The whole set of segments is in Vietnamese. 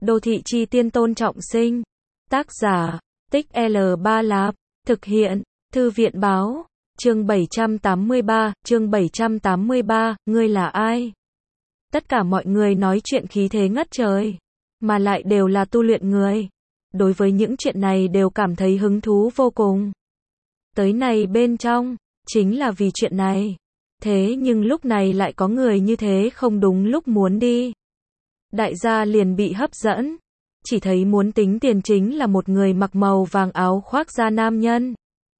Đô thị chi tiên Tôn Trọng Sinh. Tác giả, Tích L3 Lạp. Thực hiện, Thư viện báo. Chương 783, ngươi là ai? Tất cả mọi người nói chuyện khí thế ngất trời, mà lại đều là tu luyện người. Đối với những chuyện này đều cảm thấy hứng thú vô cùng. Tới này bên trong, chính là vì chuyện này. Thế nhưng lúc này lại có người như thế không đúng lúc muốn đi. Đại gia liền bị hấp dẫn. Chỉ thấy muốn tính tiền chính là một người mặc màu vàng áo khoác da nam nhân.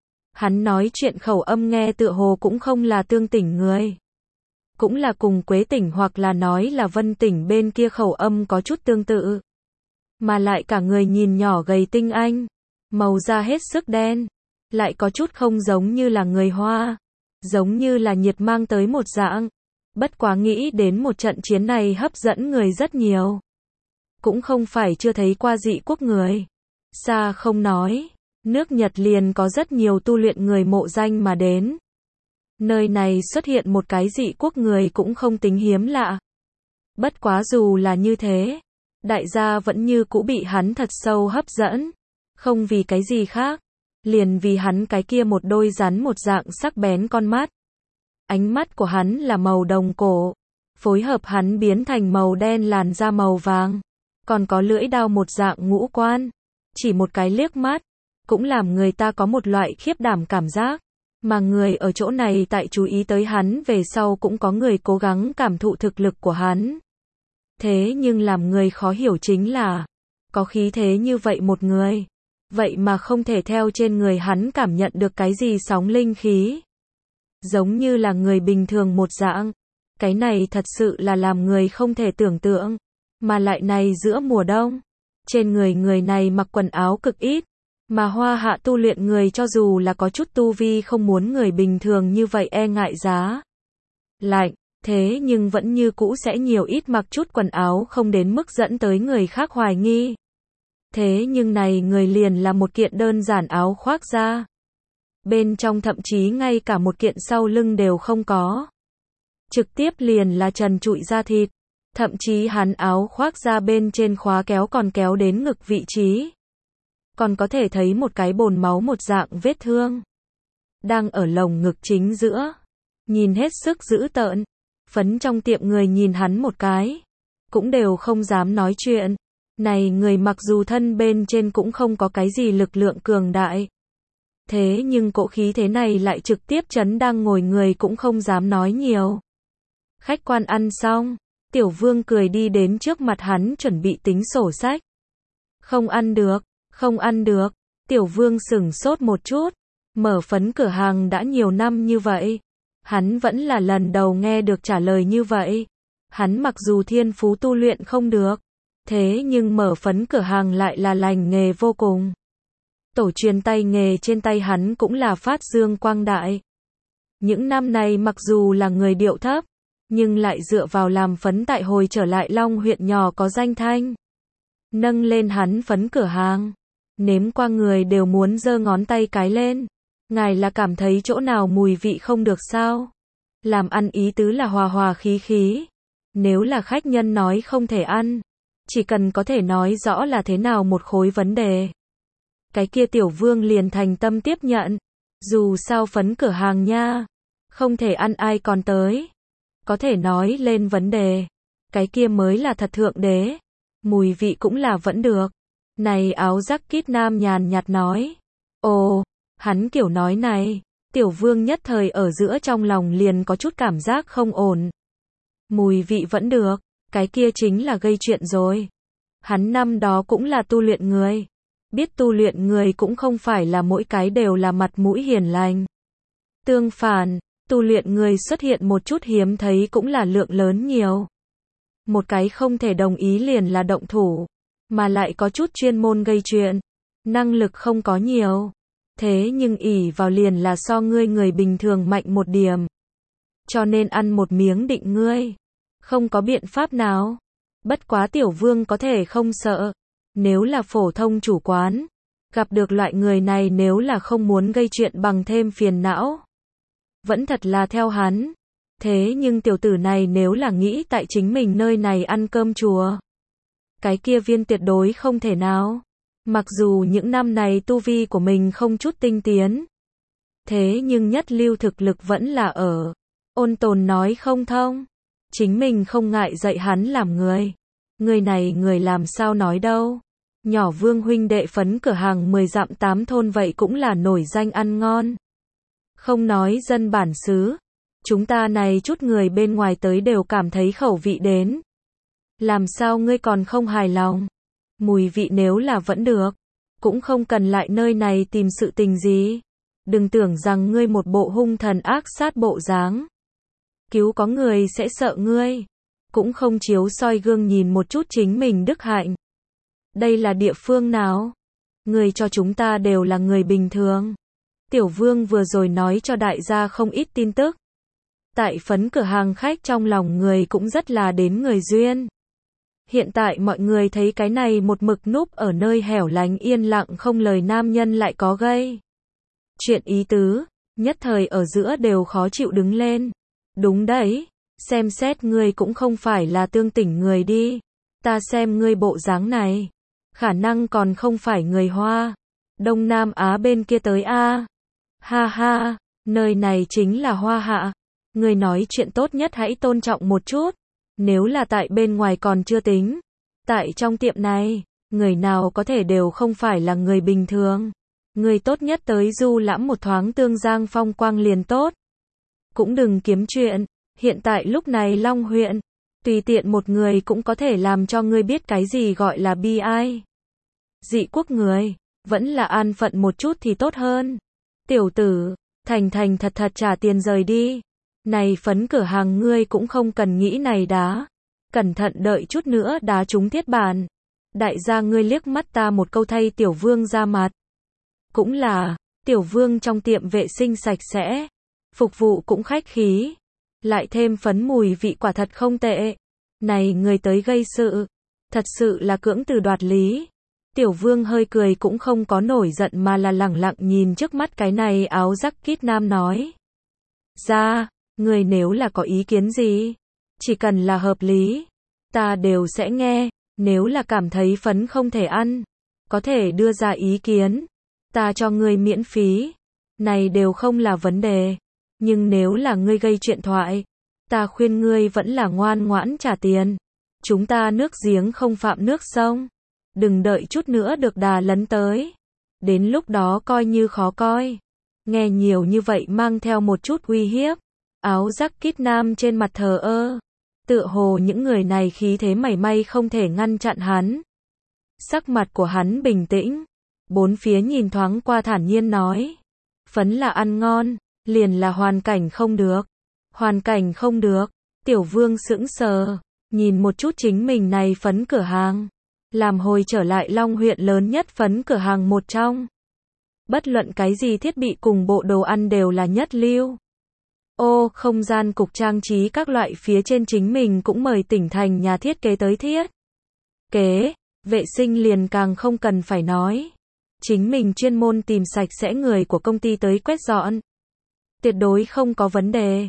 Hắn nói chuyện khẩu âm nghe tựa hồ cũng không là Tương Tỉnh người. Cũng là cùng Quế Tỉnh hoặc là nói là Vân Tỉnh bên kia khẩu âm có chút tương tự. Mà lại cả người nhìn nhỏ gầy tinh anh. Màu da hết sức đen. Lại có chút không giống như là người Hoa. Giống như là nhiệt mang tới một dạng. Bất quá nghĩ đến một trận chiến này hấp dẫn người rất nhiều. Cũng không phải chưa thấy qua dị quốc người. Xa không nói. Nước Nhật liền có rất nhiều tu luyện người mộ danh mà đến. Nơi này xuất hiện một cái dị quốc người cũng không tính hiếm lạ. Bất quá dù là như thế, đại gia vẫn như cũ bị hắn thật sâu hấp dẫn. Không vì cái gì khác, liền vì hắn cái kia một đôi rắn một dạng sắc bén con mắt. Ánh mắt của hắn là màu đồng cổ, phối hợp hắn biến thành màu đen làn da màu vàng, còn có lưỡi đao một dạng ngũ quan. Chỉ một cái liếc mắt, cũng làm người ta có một loại khiếp đảm cảm giác. Mà người ở chỗ này tại chú ý tới hắn về sau cũng có người cố gắng cảm thụ thực lực của hắn. Thế nhưng làm người khó hiểu chính là, có khí thế như vậy một người, vậy mà không thể theo trên người hắn cảm nhận được cái gì sóng linh khí. Giống như là người bình thường một dạng. Cái này thật sự là làm người không thể tưởng tượng. Mà lại này giữa mùa đông, trên người người này mặc quần áo cực ít. Mà Hoa Hạ tu luyện người cho dù là có chút tu vi không muốn người bình thường như vậy e ngại giá lạnh, thế nhưng vẫn như cũ sẽ nhiều ít mặc chút quần áo không đến mức dẫn tới người khác hoài nghi. Thế nhưng này người liền là một kiện đơn giản áo khoác da. Bên trong thậm chí ngay cả một kiện sau lưng đều không có. Trực tiếp liền là trần trụi da thịt. Thậm chí hắn áo khoác da bên trên khóa kéo còn kéo đến ngực vị trí. Còn có thể thấy một cái bồn máu một dạng vết thương. Đang ở lồng ngực chính giữa. Nhìn hết sức dữ tợn. Phấn trong tiệm người nhìn hắn một cái. Cũng đều không dám nói chuyện. Này người mặc dù thân bên trên cũng không có cái gì lực lượng cường đại. Thế nhưng cỗ khí thế này lại trực tiếp chấn đang ngồi người cũng không dám nói nhiều. Khách quan ăn xong. Tiểu Vương cười đi đến trước mặt hắn chuẩn bị tính sổ sách. Không ăn được. Không ăn được. Tiểu Vương sửng sốt một chút. Mở phấn cửa hàng đã nhiều năm như vậy. Hắn vẫn là lần đầu nghe được trả lời như vậy. Hắn mặc dù thiên phú tu luyện không được. Thế nhưng mở phấn cửa hàng lại là lành nghề vô cùng. Tổ truyền tay nghề trên tay hắn cũng là phát dương quang đại. Những năm này mặc dù là người điệu thấp. Nhưng lại dựa vào làm phấn tại hồi trở lại Long huyện nhỏ có danh thanh. Nâng lên hắn phấn cửa hàng. Nếm qua người đều muốn giơ ngón tay cái lên. Ngài là cảm thấy chỗ nào mùi vị không được sao? Làm ăn ý tứ là hòa hòa khí khí. Nếu là khách nhân nói không thể ăn, chỉ cần có thể nói rõ là thế nào một khối vấn đề. Cái kia Tiểu Vương liền thành tâm tiếp nhận. Dù sao phấn cửa hàng nha. Không thể ăn ai còn tới. Có thể nói lên vấn đề. Cái kia mới là thật thượng đế. Mùi vị cũng là vẫn được. Này áo jacket nam nhàn nhạt nói. Ồ, hắn kiểu nói này. Tiểu Vương nhất thời ở giữa trong lòng liền có chút cảm giác không ổn. Mùi vị vẫn được. Cái kia chính là gây chuyện rồi. Hắn năm đó cũng là tu luyện người. Biết tu luyện người cũng không phải là mỗi cái đều là mặt mũi hiền lành. Tương phản, tu luyện người xuất hiện một chút hiếm thấy cũng là lượng lớn nhiều. Một cái không thể đồng ý liền là động thủ. Mà lại có chút chuyên môn gây chuyện. Năng lực không có nhiều. Thế nhưng ỷ vào liền là so ngươi người bình thường mạnh một điểm. Cho nên ăn một miếng định ngươi. Không có biện pháp nào. Bất quá Tiểu Vương có thể không sợ. Nếu là phổ thông chủ quán. Gặp được loại người này nếu là không muốn gây chuyện bằng thêm phiền não. Vẫn thật là theo hắn. Thế nhưng tiểu tử này nếu là nghĩ tại chính mình nơi này ăn cơm chùa. Cái kia viên tuyệt đối không thể nào. Mặc dù những năm này tu vi của mình không chút tinh tiến, thế nhưng nhất lưu thực lực vẫn là ở. Ôn Tồn nói không thông. Chính mình không ngại dạy hắn làm người. Người này người làm sao nói đâu. Nhỏ Vương huynh đệ phấn cửa hàng 10 dặm 8 thôn vậy cũng là nổi danh ăn ngon. Không nói dân bản xứ. Chúng ta này chút người bên ngoài tới đều cảm thấy khẩu vị đến. Làm sao ngươi còn không hài lòng? Mùi vị nếu là vẫn được, cũng không cần lại nơi này tìm sự tình gì. Đừng tưởng rằng ngươi một bộ hung thần ác sát bộ dáng. Cứu có người sẽ sợ ngươi. Cũng không chiếu soi gương nhìn một chút chính mình đức hạnh. Đây là địa phương nào? Người cho chúng ta đều là người bình thường. Tiểu Vương vừa rồi nói cho đại gia không ít tin tức. Tại phấn cửa hàng khách trong lòng người cũng rất là đến người duyên. Hiện tại mọi người thấy cái này một mực núp ở nơi hẻo lánh yên lặng không lời nam nhân lại có gây chuyện ý tứ, nhất thời ở giữa đều khó chịu đứng lên. Đúng đấy, xem xét ngươi cũng không phải là tương tỉnh người đi. Ta xem ngươi bộ dáng này, khả năng còn không phải người Hoa. Đông Nam Á bên kia tới a. Ha ha, nơi này chính là Hoa Hạ. Ngươi nói chuyện tốt nhất hãy tôn trọng một chút. Nếu là tại bên ngoài còn chưa tính. Tại trong tiệm này, người nào có thể đều không phải là người bình thường. Người tốt nhất tới du lãm một thoáng tương giang phong quang liền tốt. Cũng đừng kiếm chuyện. Hiện tại lúc này Long huyện, tùy tiện một người cũng có thể làm cho ngươi biết cái gì gọi là bi ai. Dị quốc người, vẫn là an phận một chút thì tốt hơn. Tiểu tử, thành thành thật thật trả tiền rời đi. Này phấn cửa hàng ngươi cũng không cần nghĩ này đá. Cẩn thận đợi chút nữa đá trúng thiết bàn. Đại gia ngươi liếc mắt ta một câu thay Tiểu Vương ra mặt. Cũng là, Tiểu Vương trong tiệm vệ sinh sạch sẽ. Phục vụ cũng khách khí. Lại thêm phấn mùi vị quả thật không tệ. Này người tới gây sự. Thật sự là cưỡng từ đoạt lý. Tiểu Vương hơi cười cũng không có nổi giận mà là lẳng lặng nhìn trước mắt cái này áo jacket nam nói. Ra, người nếu là có ý kiến gì, chỉ cần là hợp lý, ta đều sẽ nghe. Nếu là cảm thấy phấn không thể ăn, có thể đưa ra ý kiến. Ta cho ngươi miễn phí. Này đều không là vấn đề. Nhưng nếu là ngươi gây chuyện thoại, ta khuyên ngươi vẫn là ngoan ngoãn trả tiền. Chúng ta nước giếng không phạm nước sông. Đừng đợi chút nữa được đà lấn tới. Đến lúc đó coi như khó coi. Nghe nhiều như vậy mang theo một chút uy hiếp. Áo jacket nam trên mặt thờ ơ. Tựa hồ những người này khí thế mảy may không thể ngăn chặn hắn. Sắc mặt của hắn bình tĩnh. Bốn phía nhìn thoáng qua thản nhiên nói. Phấn là ăn ngon, liền là hoàn cảnh không được. Hoàn cảnh không được. Tiểu Vương sững sờ. Nhìn một chút chính mình này phấn cửa hàng. Làm hồi trở lại Long huyện lớn nhất phấn cửa hàng một trong. Bất luận cái gì thiết bị cùng bộ đồ ăn đều là nhất lưu. Ô, không gian cục trang trí các loại phía trên chính mình cũng mời tỉnh thành nhà thiết kế tới thiết kế, vệ sinh liền càng không cần phải nói. Chính mình chuyên môn tìm sạch sẽ người của công ty tới quét dọn. Tuyệt đối không có vấn đề.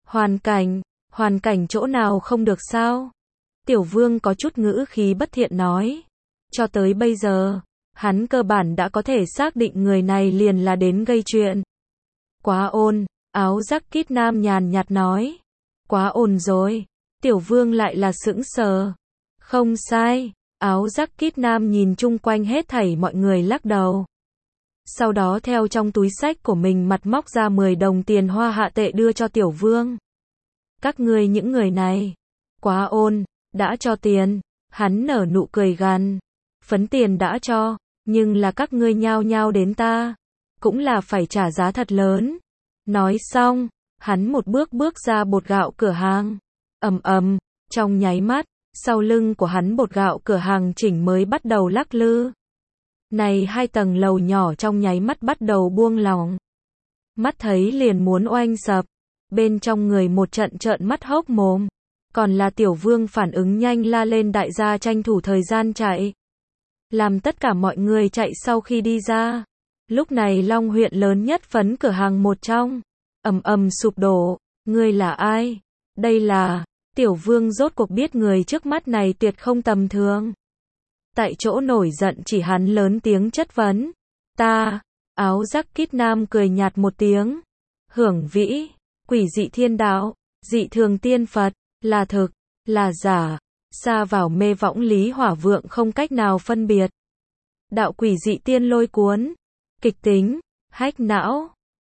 Hoàn cảnh chỗ nào không được sao? Tiểu Vương có chút ngữ khí bất thiện nói. Cho tới bây giờ, hắn cơ bản đã có thể xác định người này liền là đến gây chuyện. Quá ôn. Áo jacket nam nhàn nhạt nói. Quá ổn rồi. Tiểu Vương lại là sững sờ. Không sai. Áo jacket nam nhìn chung quanh hết thảy mọi người lắc đầu. Sau đó theo trong túi xách của mình mặt móc ra 10 đồng tiền Hoa Hạ tệ đưa cho Tiểu Vương. Các ngươi những người này. Quá ôn. Đã cho tiền. Hắn nở nụ cười gằn. Phấn tiền đã cho. Nhưng là các ngươi nhao nhao đến ta. Cũng là phải trả giá thật lớn. Nói xong, hắn một bước bước ra bột gạo cửa hàng. Trong nháy mắt, sau lưng của hắn bột gạo cửa hàng chỉnh mới bắt đầu lắc lư. Này 2 tầng lầu nhỏ trong nháy mắt bắt đầu buông lỏng. Mắt thấy liền muốn oanh sập. Bên trong người một trận trợn mắt hốc mồm. Còn là Tiểu Vương phản ứng nhanh la lên đại gia tranh thủ thời gian chạy. Làm tất cả mọi người chạy sau khi đi ra. Lúc này Long huyện lớn nhất phấn cửa hàng một trong. Sụp đổ. Ngươi là ai? Đây là. Tiểu Vương rốt cuộc biết người trước mắt này tuyệt không tầm thường. Tại chỗ nổi giận chỉ hắn lớn tiếng chất vấn. Ta, áo giắc kít nam cười nhạt một tiếng. Hưởng vĩ, quỷ dị thiên đạo, dị thường tiên Phật, là thực, là giả, xa vào mê võng Lý Hỏa Vượng không cách nào phân biệt. Đạo quỷ dị tiên lôi cuốn, kịch tính, hách não.